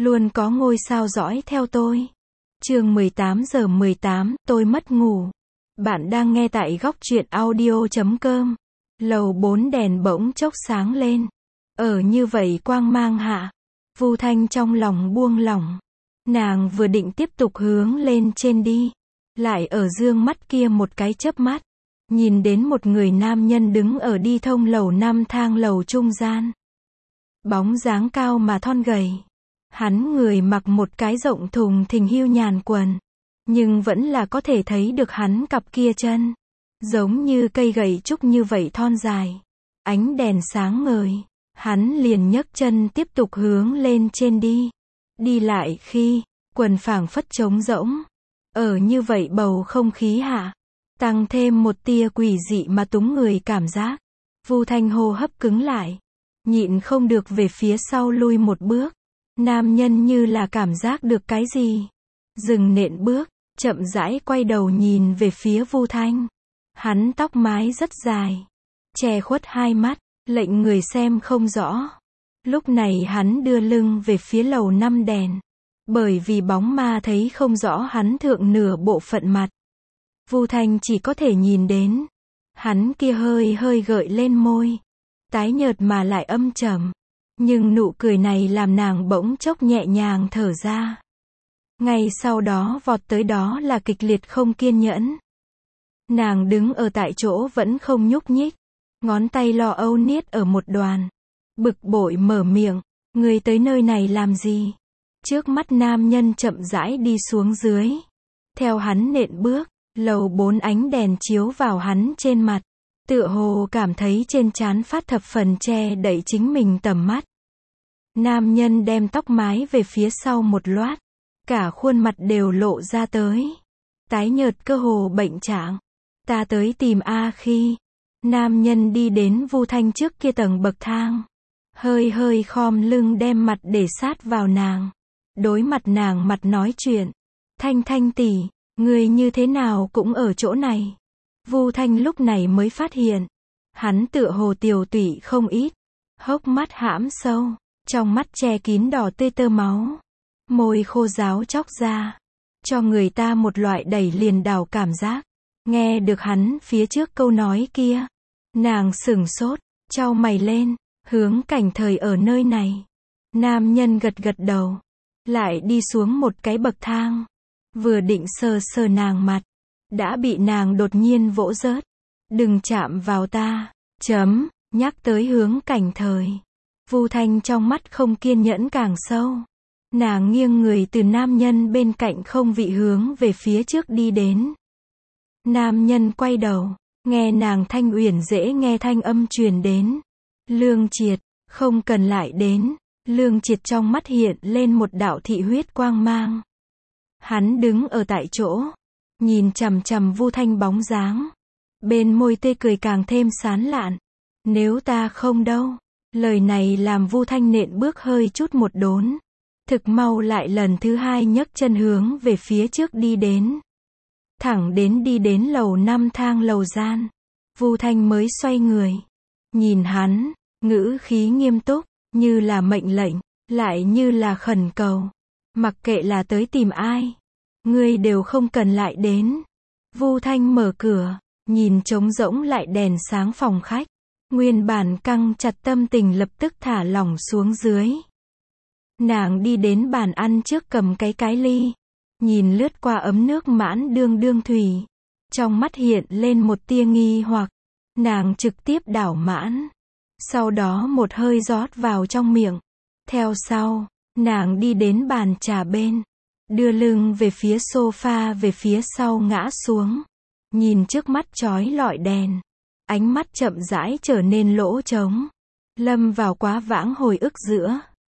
Luôn có ngôi sao dõi theo tôi. Chương 18:18, tôi mất ngủ. Bạn đang nghe tại góc truyện audio.com. Lầu 4 đèn bỗng chốc sáng lên. Ở như vậy quang mang hạ, Vu Thanh trong lòng buông lỏng. Nàng vừa định tiếp tục hướng lên trên đi, lại ở dương mắt kia một cái chớp mắt, nhìn đến một người nam nhân đứng ở đi thông lầu 5 thang lầu trung gian. Bóng dáng cao mà thon gầy. Hắn người mặc một cái rộng thùng thình hưu nhàn quần, nhưng vẫn là có thể thấy được hắn cặp kia chân, giống như cây gậy trúc như vậy thon dài. Ánh đèn sáng ngời, hắn liền nhấc chân tiếp tục hướng lên trên đi. Đi lại khi, quần phảng phất trống rỗng. Ở như vậy bầu không khí hạ, tăng thêm một tia quỷ dị mà túng người cảm giác. Vu Thanh hô hấp cứng lại, nhịn không được về phía sau lui một bước. Nam nhân như là cảm giác được cái gì, dừng nện bước, chậm rãi quay đầu nhìn về phía Vu Thanh. Hắn tóc mái rất dài, che khuất hai mắt, lệnh người xem không rõ. Lúc này hắn đưa lưng về phía lầu 5 đèn, bởi vì bóng ma thấy không rõ hắn thượng nửa bộ phận mặt. Vu Thanh chỉ có thể nhìn đến hắn kia hơi hơi gợi lên môi, tái nhợt mà lại âm trầm. Nhưng nụ cười này làm nàng bỗng chốc nhẹ nhàng thở ra. Ngay sau đó vọt tới đó là kịch liệt không kiên nhẫn. Nàng đứng ở tại chỗ vẫn không nhúc nhích, ngón tay lo âu niết ở một đoàn. Bực bội mở miệng, người tới nơi này làm gì? Trước mắt nam nhân chậm rãi đi xuống dưới. Theo hắn nện bước, lầu 4 ánh đèn chiếu vào hắn trên mặt. Tựa hồ cảm thấy trên trán phát thập phần che đậy chính mình tầm mắt. Nam nhân đem tóc mái về phía sau một loát, cả khuôn mặt đều lộ ra tới, tái nhợt cơ hồ bệnh trạng. Ta tới tìm A khi, nam nhân đi đến Vu Thanh trước kia tầng bậc thang, hơi hơi khom lưng đem mặt để sát vào nàng, đối mặt nàng mặt nói chuyện. Thanh Thanh tỷ, người như thế nào cũng ở chỗ này. Vu Thanh lúc này mới phát hiện, hắn tựa hồ tiều tụy không ít, hốc mắt hãm sâu, trong mắt che kín đỏ tươi tơ máu, môi khô ráo chóc ra, cho người ta một loại đẩy liền đảo cảm giác. Nghe được hắn phía trước câu nói kia, nàng sửng sốt, chau mày lên, hướng Cảnh Thời ở nơi này. Nam nhân gật gật đầu, lại đi xuống một cái bậc thang, vừa định sờ sờ nàng mặt, đã bị nàng đột nhiên vỗ rớt. Đừng chạm vào ta, nhắc tới hướng Cảnh Thời. Vu Thanh trong mắt không kiên nhẫn càng sâu. Nàng nghiêng người từ nam nhân bên cạnh không vị hướng về phía trước đi đến. Nam nhân quay đầu, nghe nàng thanh uyển dễ nghe thanh âm truyền đến. Lương Triệt, không cần lại đến. Lương Triệt trong mắt hiện lên một đạo thị huyết quang mang. Hắn đứng ở tại chỗ, nhìn chằm chằm Vu Thanh bóng dáng. Bên môi tươi cười càng thêm sán lạn. Nếu ta không đâu. Lời này làm Vu Thanh nện bước hơi chút một đốn. Thực mau lại lần thứ hai nhấc chân hướng về phía trước đi đến. Thẳng đến đi đến lầu 5 thang lầu gian. Vu Thanh mới xoay người. Nhìn hắn, ngữ khí nghiêm túc, như là mệnh lệnh, lại như là khẩn cầu. Mặc kệ là tới tìm ai, ngươi đều không cần lại đến. Vu Thanh mở cửa, nhìn trống rỗng lại đèn sáng phòng khách. Nguyên bản căng chặt tâm tình lập tức thả lỏng xuống dưới. Nàng đi đến bàn ăn trước cầm cái ly, nhìn lướt qua ấm nước mãn đương thủy. Trong mắt hiện lên một tia nghi hoặc, nàng trực tiếp đảo mãn. Sau đó một hơi rót vào trong miệng. Theo sau, nàng đi đến bàn trà bên, đưa lưng về phía sofa về phía sau ngã xuống. Nhìn trước mắt chói lọi đèn. Ánh mắt chậm rãi trở nên lỗ trống, lâm vào quá vãng hồi ức giữa.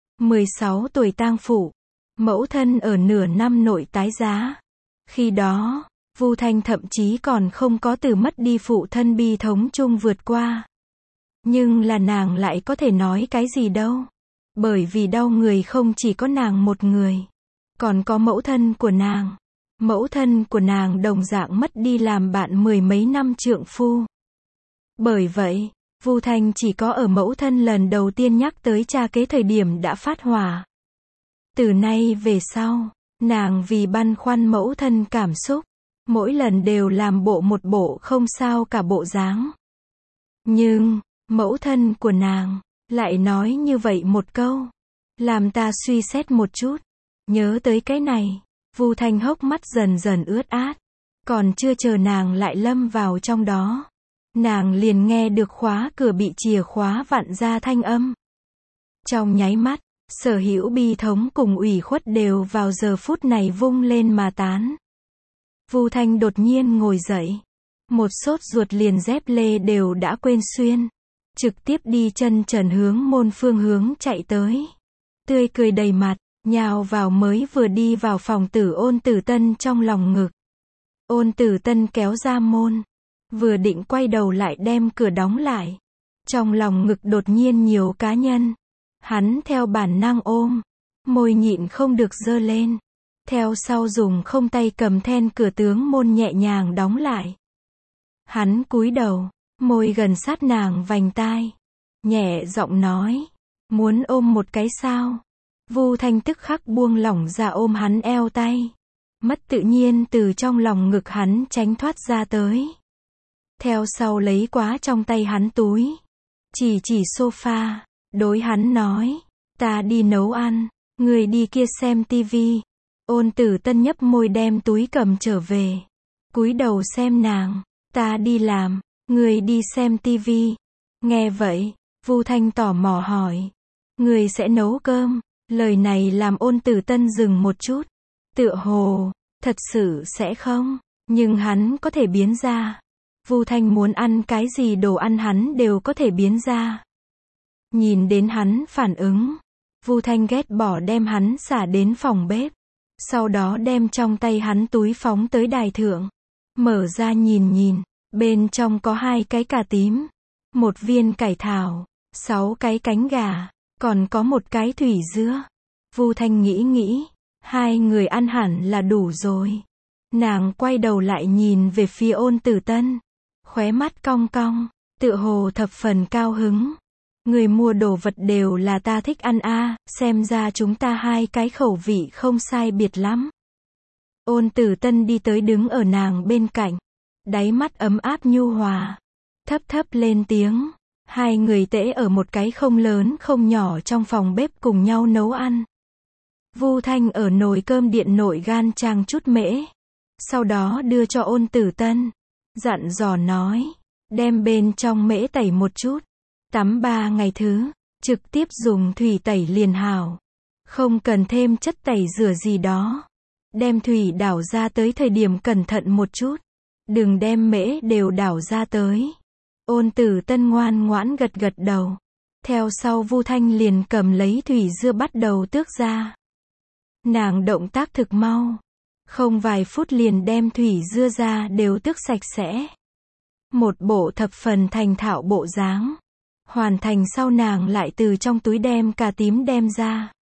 16 tuổi tang phụ, mẫu thân ở nửa năm nội tái giá. Khi đó, Vu Thanh thậm chí còn không có từ mất đi phụ thân bi thống chung vượt qua. Nhưng là nàng lại có thể nói cái gì đâu. Bởi vì đau người không chỉ có nàng một người, còn có mẫu thân của nàng. Mẫu thân của nàng đồng dạng mất đi làm bạn mười mấy năm trượng phu. Bởi vậy, Vu Thanh chỉ có ở mẫu thân lần đầu tiên nhắc tới cha kế thời điểm đã phát hỏa. Từ nay về sau, nàng vì băn khoăn mẫu thân cảm xúc, mỗi lần đều làm một bộ không sao cả bộ dáng. Nhưng, mẫu thân của nàng, lại nói như vậy một câu, làm ta suy xét một chút. Nhớ tới cái này, Vu Thanh hốc mắt dần dần ướt át. Còn chưa chờ nàng lại lâm vào trong đó, nàng liền nghe được khóa cửa bị chìa khóa vặn ra thanh âm. Trong nháy mắt, sở hữu bi thống cùng ủy khuất đều vào giờ phút này vung lên mà tán. Vu Thanh đột nhiên ngồi dậy, một sốt ruột liền dép lê đều đã quên xuyên, trực tiếp đi chân trần hướng môn phương hướng chạy tới. Tươi cười đầy mặt, nhào vào mới vừa đi vào phòng tử Ôn Tử Tân trong lòng ngực. Ôn Tử Tân kéo ra môn, vừa định quay đầu lại đem cửa đóng lại. Trong lòng ngực đột nhiên nhiều cá nhân. Hắn theo bản năng ôm, môi nhịn không được giơ lên. Theo sau dùng không tay cầm then cửa tướng môn nhẹ nhàng đóng lại. Hắn cúi đầu, môi gần sát nàng vành tai. Nhẹ giọng nói, muốn ôm một cái sao? Vu Thanh tức khắc buông lỏng ra ôm hắn eo tay. Mất tự nhiên từ trong lòng ngực hắn tránh thoát ra tới. Theo sau lấy quá trong tay hắn túi. Chỉ sofa, đối hắn nói, ta đi nấu ăn, người đi kia xem tivi. Ôn Tử Tân nhấp môi đem túi cầm trở về. Cúi đầu xem nàng, ta đi làm, người đi xem tivi. Nghe vậy, Vu Thanh tò mò hỏi, người sẽ nấu cơm? Lời này làm Ôn Tử Tân dừng một chút. Tựa hồ, thật sự sẽ không, nhưng hắn có thể biến ra. Vu Thanh muốn ăn cái gì đồ ăn hắn đều có thể biến ra. Nhìn đến hắn phản ứng, Vu Thanh ghét bỏ đem hắn xả đến phòng bếp. Sau đó đem trong tay hắn túi phóng tới đài thượng. Mở ra nhìn, bên trong có 2 cái cà tím, 1 viên cải thảo, 6 cái cánh gà, còn có 1 cái thủy dưa. Vu Thanh nghĩ, 2 người ăn hẳn là đủ rồi. Nàng quay đầu lại nhìn về phía Ôn Tử Tân, khóe mắt cong cong, tựa hồ thập phần cao hứng. Người mua đồ vật đều là ta thích ăn a, xem ra chúng ta 2 cái khẩu vị không sai biệt lắm. Ôn Tử Tân đi tới đứng ở nàng bên cạnh, đáy mắt ấm áp nhu hòa, thấp lên tiếng. 2 người tễ ở một cái không lớn không nhỏ trong phòng bếp cùng nhau nấu ăn. Vu Thanh ở nồi cơm điện nội gan trang chút mễ, sau đó đưa cho Ôn Tử Tân, dặn dò nói, đem bên trong mễ tẩy một chút, tắm 3 ngày thứ, trực tiếp dùng thủy tẩy liền hảo, không cần thêm chất tẩy rửa gì đó. Đem thủy đảo ra tới thời điểm cẩn thận một chút, đừng đem mễ đều đảo ra tới. Ôn Tử Tân ngoan ngoãn gật đầu. Theo sau Vu Thanh liền cầm lấy thủy dưa bắt đầu tước ra. Nàng động tác thực mau, không vài phút liền đem thủy dưa ra đều tước sạch sẽ. Một bộ thập phần thành thạo bộ dáng. Hoàn thành sau nàng lại từ trong túi đem cà tím đem ra.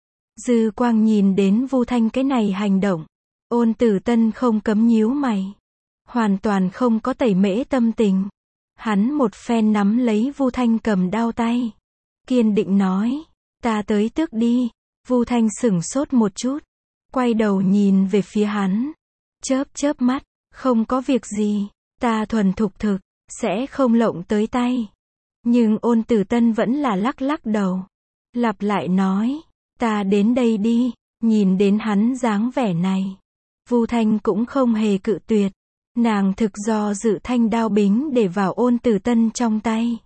Dư quang nhìn đến Vu Thanh cái này hành động, Ôn Tử Tân không cấm nhíu mày, hoàn toàn không có tẩy mễ tâm tình. Hắn một phen nắm lấy Vu Thanh cầm đao tay, kiên định nói, ta tới tước đi. Vu Thanh sửng sốt một chút, quay đầu nhìn về phía hắn, chớp mắt, không có việc gì, ta thuần thục thực, sẽ không lộng tới tay. Nhưng Ôn Tử Tân vẫn là lắc đầu, lặp lại nói, ta đến đây đi. Nhìn đến hắn dáng vẻ này, Vu Thanh cũng không hề cự tuyệt, nàng thực do dự thanh đao bính để vào Ôn Tử Tân trong tay.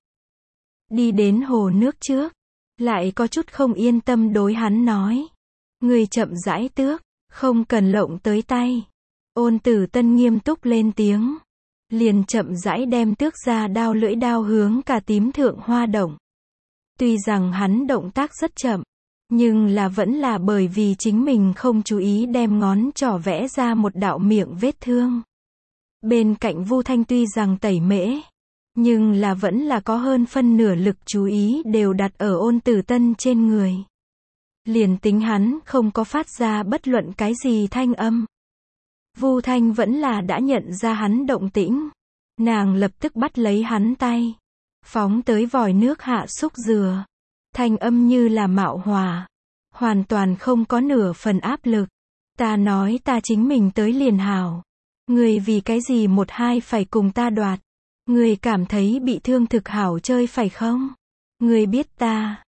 Đi đến hồ nước trước, lại có chút không yên tâm đối hắn nói, người chậm rãi tước, không cần lộng tới tay. Ôn Tử Tân nghiêm túc lên tiếng, liền chậm rãi đem tước ra đao lưỡi đao hướng cà tím thượng hoa động. Tuy rằng hắn động tác rất chậm, nhưng là vẫn là bởi vì chính mình không chú ý đem ngón trỏ vẽ ra một đạo miệng vết thương. Bên cạnh Vu Thanh tuy rằng tẩy mễ, nhưng là vẫn là có hơn phân nửa lực chú ý đều đặt ở Ôn Tử Tân trên người. Liền tính hắn không có phát ra bất luận cái gì thanh âm, Vu Thanh vẫn là đã nhận ra hắn động tĩnh. Nàng lập tức bắt lấy hắn tay, phóng tới vòi nước hạ xúc dừa. Thanh âm như là mạo hòa, hoàn toàn không có nửa phần áp lực. Ta nói ta chính mình tới liền hảo. Ngươi vì cái gì một hai phải cùng ta đoạt? Ngươi cảm thấy bị thương thực hảo chơi phải không? Ngươi biết ta,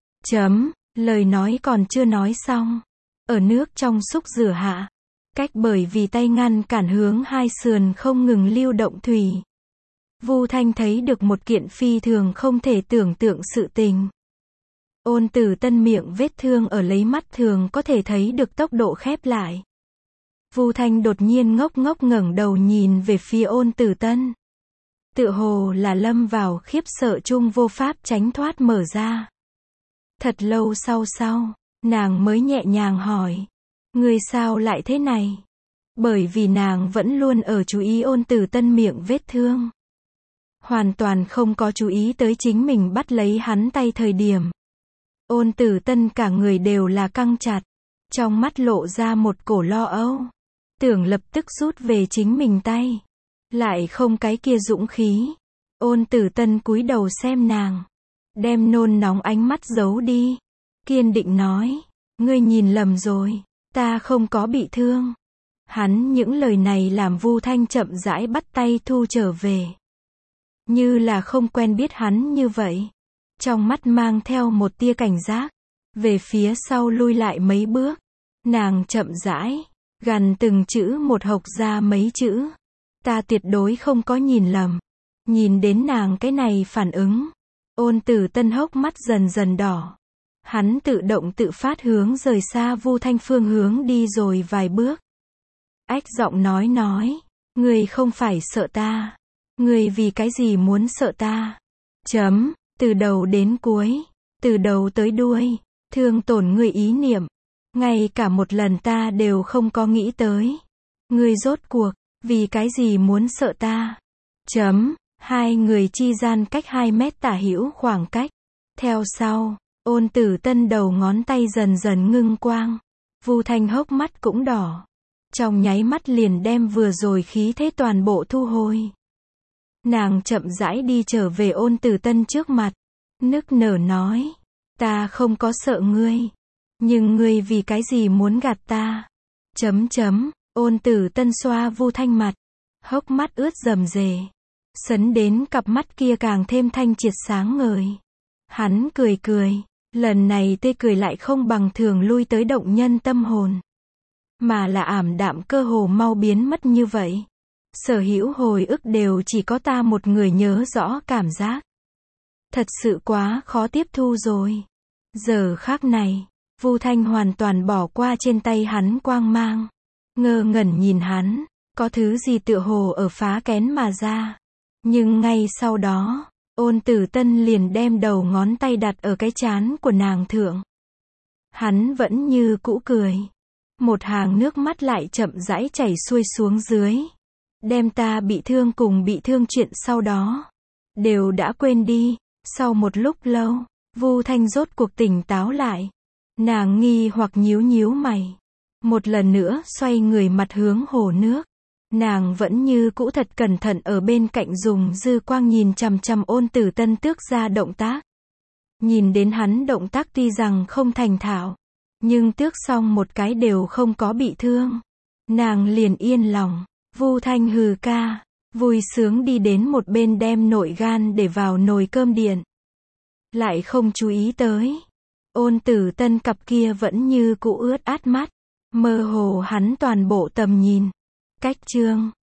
lời nói còn chưa nói xong. Ở nước trong xúc rửa hạ. Cách bởi vì tay ngăn cản hướng hai sườn không ngừng lưu động thủy. Vu Thanh thấy được một kiện phi thường không thể tưởng tượng sự tình. Ôn Tử Tân miệng vết thương ở lấy mắt thường có thể thấy được tốc độ khép lại. Vu Thanh đột nhiên ngốc ngốc ngẩng đầu nhìn về phía Ôn Tử Tân. Tựa hồ là lâm vào khiếp sợ chung vô pháp tránh thoát mở ra. Thật lâu sau, nàng mới nhẹ nhàng hỏi. Ngươi sao lại thế này? Bởi vì nàng vẫn luôn ở chú ý Ôn Tử Tân miệng vết thương. Hoàn toàn không có chú ý tới chính mình bắt lấy hắn tay thời điểm. Ôn Tử Tân cả người đều là căng chặt. Trong mắt lộ ra một cổ lo âu. Tưởng lập tức rút về chính mình tay. Lại không cái kia dũng khí. Ôn Tử Tân cúi đầu xem nàng. Đem nôn nóng ánh mắt giấu đi. Kiên định nói. Ngươi nhìn lầm rồi. Ta không có bị thương. Hắn những lời này làm Vu Thanh chậm rãi bắt tay thu trở về. Như là không quen biết hắn như vậy. Trong mắt mang theo một tia cảnh giác. Về phía sau lui lại mấy bước. Nàng chậm rãi. Gần từng chữ một hộc ra mấy chữ. Ta tuyệt đối không có nhìn lầm. Nhìn đến nàng cái này phản ứng. Ôn Tử Tân hốc mắt dần dần đỏ. Hắn tự động tự phát hướng rời xa Vu Thanh phương hướng đi rồi vài bước. Ách giọng nói. Ngươi không phải sợ ta. Ngươi vì cái gì muốn sợ ta? Từ đầu đến cuối. Từ đầu tới đuôi. Thương tổn ngươi ý niệm. Ngay cả một lần ta đều không có nghĩ tới. Ngươi rốt cuộc, vì cái gì muốn sợ ta? Hai người chi gian cách 2 mét tả hữu khoảng cách. Theo sau, Ôn Tử Tân đầu ngón tay dần dần ngưng quang. Vu Thanh hốc mắt cũng đỏ. Trong nháy mắt liền đem vừa rồi khí thế toàn bộ thu hồi. Nàng chậm rãi đi trở về Ôn Tử Tân trước mặt. Nức nở nói. Ta không có sợ ngươi. Nhưng ngươi vì cái gì muốn gạt ta? Ôn Tử Tân xoa Vu Thanh mặt. Hốc mắt ướt rầm rề. Sấn đến cặp mắt kia càng thêm thanh triệt sáng ngời. Hắn cười. Lần này tê cười lại không bằng thường lui tới động nhân tâm hồn. Mà là ảm đạm cơ hồ mau biến mất như vậy. Sở hữu hồi ức đều chỉ có ta một người nhớ rõ cảm giác. Thật sự quá khó tiếp thu rồi. Giờ khắc này, Vu Thanh hoàn toàn bỏ qua trên tay hắn quang mang. Ngơ ngẩn nhìn hắn, có thứ gì tựa hồ ở phá kén mà ra. Nhưng ngay sau đó, Ôn Tử Tân liền đem đầu ngón tay đặt ở cái trán của nàng thượng. Hắn vẫn như cũ cười. Một hàng nước mắt lại chậm rãi chảy xuôi xuống dưới. Đem ta bị thương cùng bị thương chuyện sau đó. Đều đã quên đi. Sau một lúc lâu, Vu Thanh rốt cuộc tỉnh táo lại. Nàng nghi hoặc nhíu mày. Một lần nữa xoay người mặt hướng hồ nước. Nàng vẫn như cũ thật cẩn thận ở bên cạnh dùng dư quang nhìn chằm chằm Ôn Tử Tân tước ra động tác. Nhìn đến hắn động tác tuy rằng không thành thạo. Nhưng tước xong một cái đều không có bị thương. Nàng liền yên lòng. Vu Thanh hừ ca. Vui sướng đi đến một bên đem nội gan để vào nồi cơm điện. Lại không chú ý tới. Ôn Tử Tân cặp kia vẫn như cũ ướt át mắt. Mơ hồ hắn toàn bộ tầm nhìn. Cách chương